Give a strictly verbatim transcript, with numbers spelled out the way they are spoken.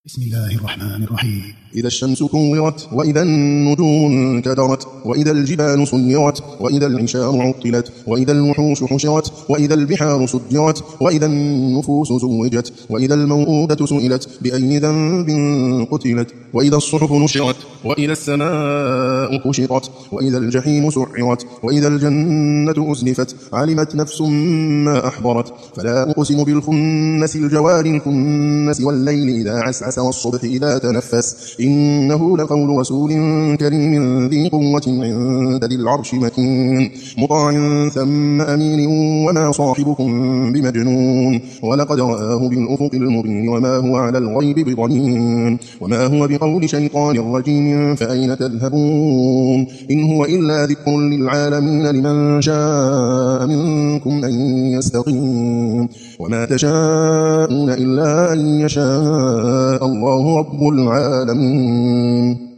بسم الله الرحمن الرحيم. إذا الشمس كورت وإذا النجوم انكدرت وإذا الجبال سيرت وإذا العشار عطلت وإذا الوحوش حشرت وإذا البحار سجرت وإذا النفوس زوجت وإذا الموءودة سئلت بأي ذنب قتلت وإذا الصحف نشرت وإذا السماء كشطت وإذا الجحيم سعرت وإذا الجنة أزلفت علمت نفس ما أحضرت فلا أقسم بالخنس الجوار الكنس والليل إذا عسعس والصبح إذا تنفس إنه لقول رسول كريم ذي قوة عند ذي العرش مكين مطاع ثم أمين وما صاحبكم بمجنون ولقد رآه بالأفق المبين وما هو على الغيب بضنين وما هو بقول شيطان رجيم فأين تذهبون إن هو إلا ذكر للعالمين لمن شاء منكم أن يستقيم وما تشاءون إلا أن يشاء الله رب العالمين.